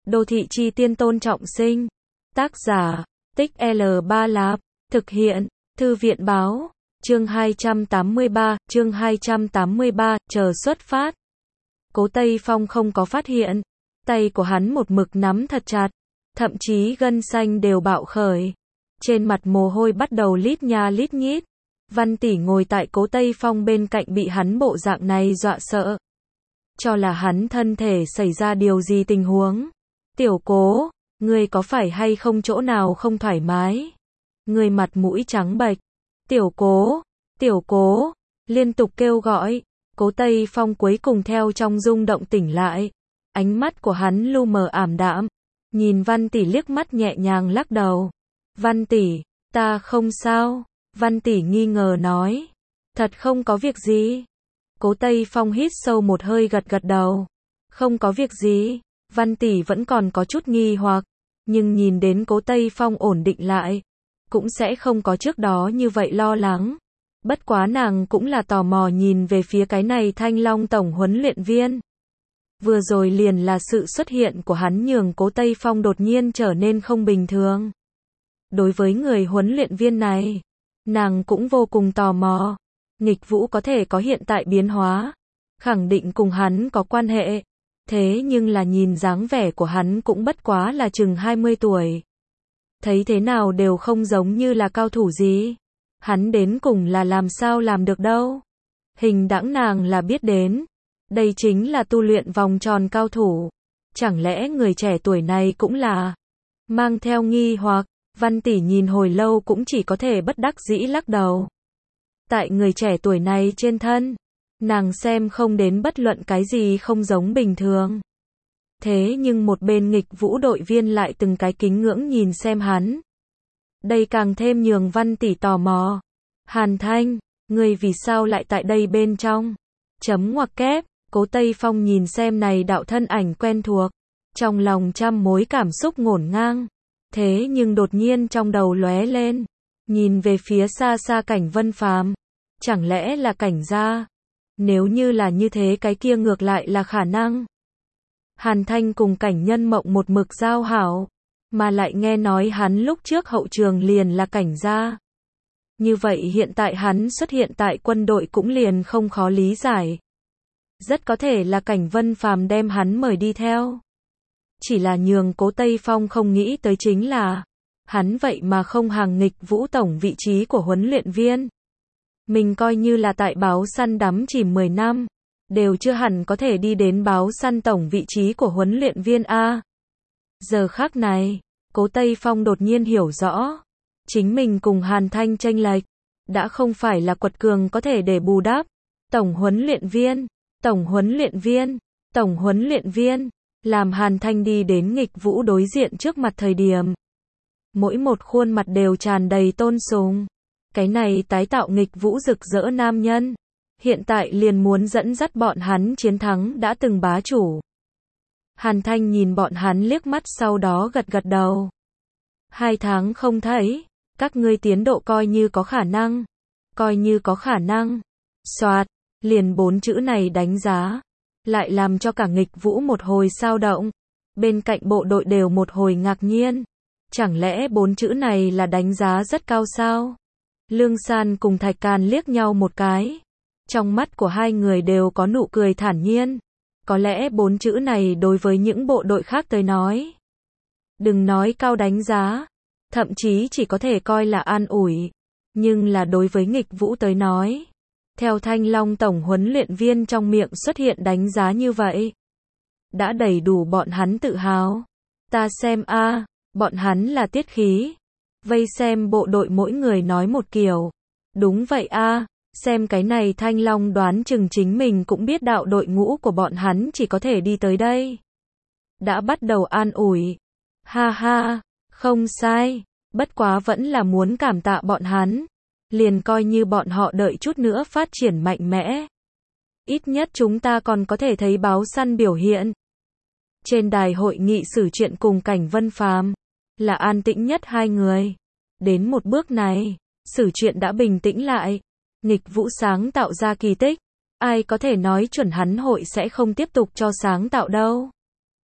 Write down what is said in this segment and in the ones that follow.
Đô thị chi tiên Tôn Trọng Sinh. Tác giả, Tích L3 Lạp. Thực hiện, Thư viện báo. Chương 283, chờ xuất phát. Cố Tây Phong không có phát hiện. Tay của hắn một mực nắm thật chặt. Thậm chí gân xanh đều bạo khởi. Trên mặt mồ hôi bắt đầu lít nha lít nhít. Văn Tỷ ngồi tại Cố Tây Phong bên cạnh bị hắn bộ dạng này dọa sợ. Cho là hắn thân thể xảy ra điều gì tình huống. Tiểu Cố, ngươi có phải hay không chỗ nào không thoải mái? Ngươi mặt mũi trắng bệch. Tiểu Cố, liên tục kêu gọi. Cố Tây Phong cuối cùng theo trong rung động tỉnh lại. Ánh mắt của hắn lu mờ ảm đạm. Nhìn Văn Tỷ liếc mắt nhẹ nhàng lắc đầu. Văn Tỷ, ta không sao. Văn Tỷ nghi ngờ nói. Thật không có việc gì. Cố Tây Phong hít sâu một hơi gật đầu. Không có việc gì. Văn Tỷ vẫn còn có chút nghi hoặc. Nhưng nhìn đến Cố Tây Phong ổn định lại. Cũng sẽ không có trước đó như vậy lo lắng. Bất quá nàng cũng là tò mò nhìn về phía cái này Thanh Long tổng huấn luyện viên. Vừa rồi liền là sự xuất hiện của hắn nhường Cố Tây Phong đột nhiên trở nên không bình thường. Đối với người huấn luyện viên này, nàng cũng vô cùng tò mò. Nghịch Vũ có thể có hiện tại biến hóa, khẳng định cùng hắn có quan hệ. Thế nhưng là nhìn dáng vẻ của hắn cũng bất quá là chừng 20 tuổi. Thấy thế nào đều không giống như là cao thủ gì. Hắn đến cùng là làm sao làm được đâu. Hình đãng nàng là biết đến. Đây chính là tu luyện vòng tròn cao thủ. Chẳng lẽ người trẻ tuổi này cũng là. Mang theo nghi hoặc, Văn Tỷ nhìn hồi lâu cũng chỉ có thể bất đắc dĩ lắc đầu. Tại người trẻ tuổi này trên thân, nàng xem không đến bất luận cái gì không giống bình thường. Thế nhưng một bên Nghịch Vũ đội viên lại từng cái kính ngưỡng nhìn xem hắn. Đây càng thêm nhường Văn Tỷ tò mò. Hàn Thanh, ngươi vì sao lại tại đây bên trong? Chấm ngoặc kép, Cố Tây Phong nhìn xem này đạo thân ảnh quen thuộc. Trong lòng trăm mối cảm xúc ngổn ngang. Thế nhưng đột nhiên trong đầu lóe lên. Nhìn về phía xa xa Cảnh Vân Phàm. Chẳng lẽ là Cảnh gia? Nếu như là như thế cái kia ngược lại là khả năng. Hàn Thanh cùng Cảnh Nhân Mộng một mực giao hảo. Mà lại nghe nói hắn lúc trước hậu trường liền là Cảnh gia. Như vậy hiện tại hắn xuất hiện tại quân đội cũng liền không khó lý giải. Rất có thể là Cảnh Vân Phàm đem hắn mời đi theo. Chỉ là nhường Cố Tây Phong không nghĩ tới chính là hắn vậy mà không hàng Nghịch Vũ tổng vị trí của huấn luyện viên. Mình coi như là tại báo săn đắm chìm 10 năm, đều chưa hẳn có thể đi đến báo săn tổng vị trí của huấn luyện viên A. Giờ khắc này, Cố Tây Phong đột nhiên hiểu rõ, chính mình cùng Hàn Thanh chênh lệch, đã không phải là quật cường có thể để bù đắp. Tổng huấn luyện viên, làm Hàn Thanh đi đến Nghịch Vũ đối diện trước mặt thời điểm. Mỗi một khuôn mặt đều tràn đầy tôn sùng. Cái này tái tạo Nghịch Vũ rực rỡ nam nhân. Hiện tại liền muốn dẫn dắt bọn hắn chiến thắng đã từng bá chủ. Hàn Thanh nhìn bọn hắn liếc mắt sau đó gật đầu. 2 tháng không thấy, các ngươi tiến độ coi như có khả năng. Soạt, liền 4 chữ này đánh giá. Lại làm cho cả Nghịch Vũ một hồi sao động. Bên cạnh bộ đội đều một hồi ngạc nhiên. Chẳng lẽ 4 chữ này là đánh giá rất cao sao? Lương San cùng Thạch Càn liếc nhau một cái. Trong mắt của hai người đều có nụ cười thản nhiên. Có lẽ 4 chữ này đối với những bộ đội khác tới nói. Đừng nói cao đánh giá. Thậm chí chỉ có thể coi là an ủi. Nhưng là đối với Nghịch Vũ tới nói. Theo Thanh Long tổng huấn luyện viên trong miệng xuất hiện đánh giá như vậy. Đã đầy đủ bọn hắn tự hào. Ta xem bọn hắn là tiết khí. Vây xem bộ đội mỗi người nói một kiểu. Đúng vậy xem cái này Thanh Long đoán chừng chính mình cũng biết đạo đội ngũ của bọn hắn chỉ có thể đi tới đây. Đã bắt đầu an ủi. Ha ha, không sai. Bất quá vẫn là muốn cảm tạ bọn hắn. Liền coi như bọn họ đợi chút nữa phát triển mạnh mẽ. Ít nhất chúng ta còn có thể thấy báo săn biểu hiện. Trên đài hội nghị sử chuyện cùng Cảnh Vân Phàm là an tĩnh nhất hai người. Đến một bước này, sử chuyện đã bình tĩnh lại. Nghịch Vũ sáng tạo ra kỳ tích. Ai có thể nói chuẩn hắn hội sẽ không tiếp tục cho sáng tạo đâu.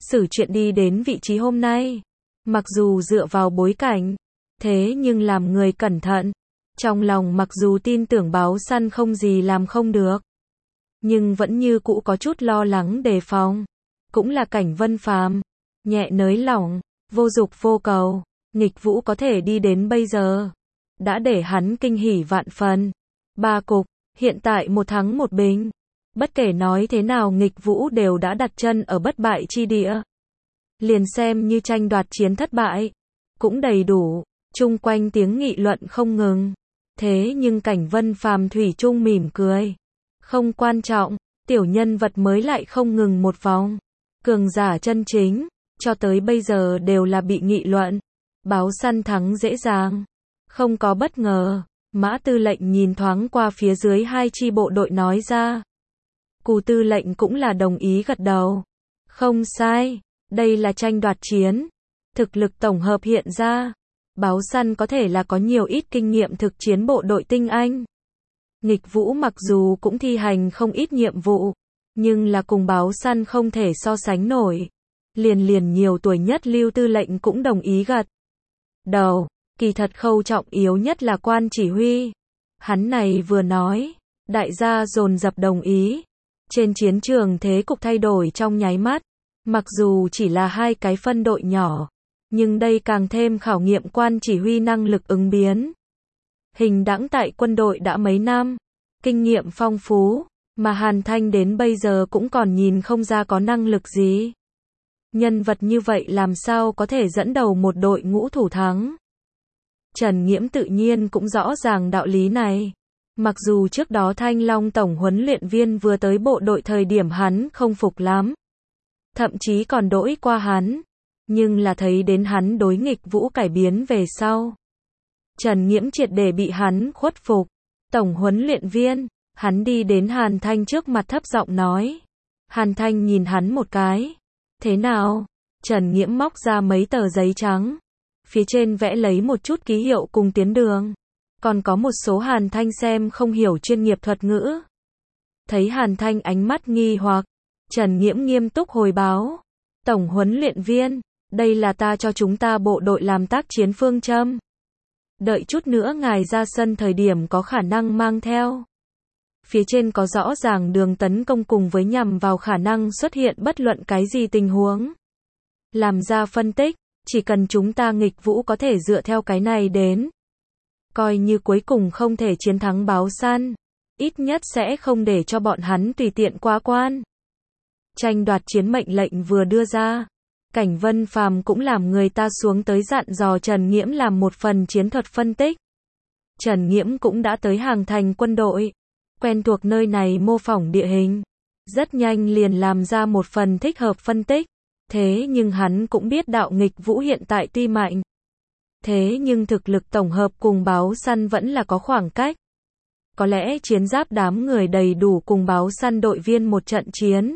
xử chuyện đi đến vị trí hôm nay. Mặc dù dựa vào bối cảnh, thế nhưng làm người cẩn thận. Trong lòng mặc dù tin tưởng báo săn không gì làm không được, nhưng vẫn như cũ có chút lo lắng đề phòng. Cũng là Cảnh Vân Phàm, nhẹ nới lỏng, vô dục vô cầu, Nghịch Vũ có thể đi đến bây giờ, đã để hắn kinh hỉ vạn phần. 3 cục, hiện tại 1 thắng 1 bình. Bất kể nói thế nào Nghịch Vũ đều đã đặt chân ở bất bại chi địa. Liền xem như tranh đoạt chiến thất bại, cũng đầy đủ. Chung quanh tiếng nghị luận không ngừng. Thế nhưng Cảnh Vân Phàm thủy chung mỉm cười. Không quan trọng, tiểu nhân vật mới lại không ngừng một vòng. Cường giả chân chính, cho tới bây giờ đều là bị nghị luận. Báo săn thắng dễ dàng. Không có bất ngờ, Mã tư lệnh nhìn thoáng qua phía dưới 2 chi bộ đội nói ra. Cù tư lệnh cũng là đồng ý gật đầu. Không sai, đây là tranh đoạt chiến. Thực lực tổng hợp hiện ra. Báo săn có thể là có nhiều ít kinh nghiệm thực chiến bộ đội tinh anh. Nghịch Vũ mặc dù cũng thi hành không ít nhiệm vụ, nhưng là cùng báo săn không thể so sánh nổi. Liền nhiều tuổi nhất Lưu tư lệnh cũng đồng ý gật đầu. Kỳ thật khâu trọng yếu nhất là quan chỉ huy. Hắn này vừa nói, đại gia dồn dập đồng ý. Trên chiến trường thế cục thay đổi trong nháy mắt. Mặc dù chỉ là 2 cái phân đội nhỏ, nhưng đây càng thêm khảo nghiệm quan chỉ huy năng lực ứng biến. Hình đãng tại quân đội đã mấy năm, kinh nghiệm phong phú, mà Hàn Thanh đến bây giờ cũng còn nhìn không ra có năng lực gì. Nhân vật như vậy làm sao có thể dẫn đầu một đội ngũ thủ thắng. Trần Nghiễm tự nhiên cũng rõ ràng đạo lý này. Mặc dù trước đó Thanh Long tổng huấn luyện viên vừa tới bộ đội thời điểm hắn không phục lắm, thậm chí còn đỗi qua hắn, nhưng là thấy đến hắn đối Nghịch Vũ cải biến về sau, Trần Nghiễm triệt để bị hắn khuất phục. Tổng huấn luyện viên, hắn đi đến Hàn Thanh trước mặt thấp giọng nói. Hàn Thanh nhìn hắn một cái. Thế nào? Trần Nghiễm móc ra mấy tờ giấy trắng. Phía trên vẽ lấy một chút ký hiệu cùng tiến đường. Còn có một số Hàn Thanh xem không hiểu chuyên nghiệp thuật ngữ. Thấy Hàn Thanh ánh mắt nghi hoặc, Trần Nghiễm nghiêm túc hồi báo. Tổng huấn luyện viên, đây là ta cho chúng ta bộ đội làm tác chiến phương châm. Đợi chút nữa ngài ra sân thời điểm có khả năng mang theo. Phía trên có rõ ràng đường tấn công cùng với nhằm vào khả năng xuất hiện bất luận cái gì tình huống. Làm ra phân tích, chỉ cần chúng ta Nghịch Vũ có thể dựa theo cái này đến. Coi như cuối cùng không thể chiến thắng báo săn, ít nhất sẽ không để cho bọn hắn tùy tiện quá quan. Tranh đoạt chiến mệnh lệnh vừa đưa ra, Cảnh Vân Phàm cũng làm người ta xuống tới dặn dò Trần Nghiễm làm một phần chiến thuật phân tích. Trần Nghiễm cũng đã tới Hàng Thành quân đội, quen thuộc nơi này mô phỏng địa hình, rất nhanh liền làm ra một phần thích hợp phân tích. Thế nhưng hắn cũng biết đạo Nghịch Vũ hiện tại tuy mạnh, thế nhưng thực lực tổng hợp cùng báo săn vẫn là có khoảng cách. Có lẽ chiến giáp đám người đầy đủ cùng báo săn đội viên một trận chiến.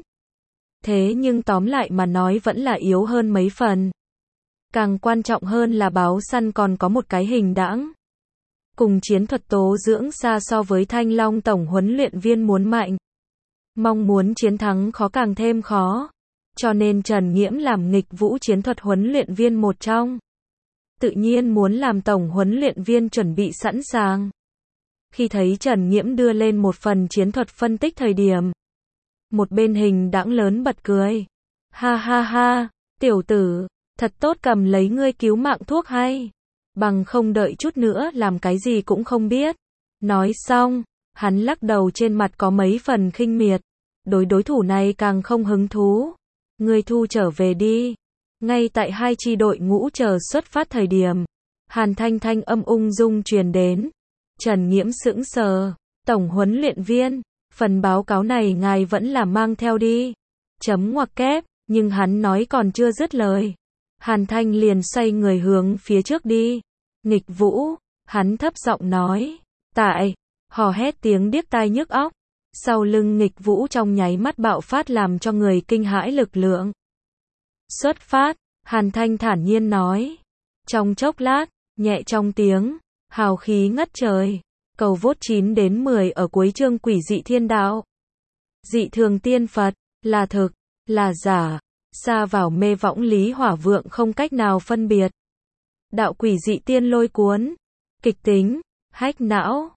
Thế nhưng tóm lại mà nói vẫn là yếu hơn mấy phần. Càng quan trọng hơn là báo săn còn có một cái hình đãng. Cùng chiến thuật tố dưỡng xa so với Thanh Long tổng huấn luyện viên muốn mạnh. Mong muốn chiến thắng khó càng thêm khó. Cho nên Trần Nghiễm làm Nghịch Vũ chiến thuật huấn luyện viên một trong. Tự nhiên muốn làm tổng huấn luyện viên chuẩn bị sẵn sàng. Khi thấy Trần Nghiễm đưa lên một phần chiến thuật phân tích thời điểm, một bên hình đãng lớn bật cười. Ha ha ha, tiểu tử, thật tốt cầm lấy ngươi cứu mạng thuốc hay. Bằng không đợi chút nữa làm cái gì cũng không biết. Nói xong, hắn lắc đầu trên mặt có mấy phần khinh miệt. Đối thủ này càng không hứng thú. Ngươi thu trở về đi. Ngay tại 2 chi đội ngũ chờ xuất phát thời điểm, Hàn Thanh thanh âm ung dung truyền đến. Trần Nghiễm sững sờ. Tổng huấn luyện viên, phần báo cáo này ngài vẫn là mang theo đi. Chấm ngoặc kép, nhưng hắn nói còn chưa dứt lời. Hàn Thanh liền xoay người hướng phía trước đi. Nghịch Vũ, hắn thấp giọng nói. Tại, hò hét tiếng điếc tai nhức óc. Sau lưng Nghịch Vũ trong nháy mắt bạo phát làm cho người kinh hãi lực lượng. Xuất phát, Hàn Thanh thản nhiên nói. Trong chốc lát, nhẹ trong tiếng, hào khí ngất trời. Cầu vốt 9 đến 10 ở cuối chương Quỷ dị thiên đạo. Dị thường tiên Phật, là thực, là giả. Sa vào mê võng Lý Hỏa Vượng không cách nào phân biệt. Đạo quỷ dị tiên lôi cuốn. Kịch tính. Hack não.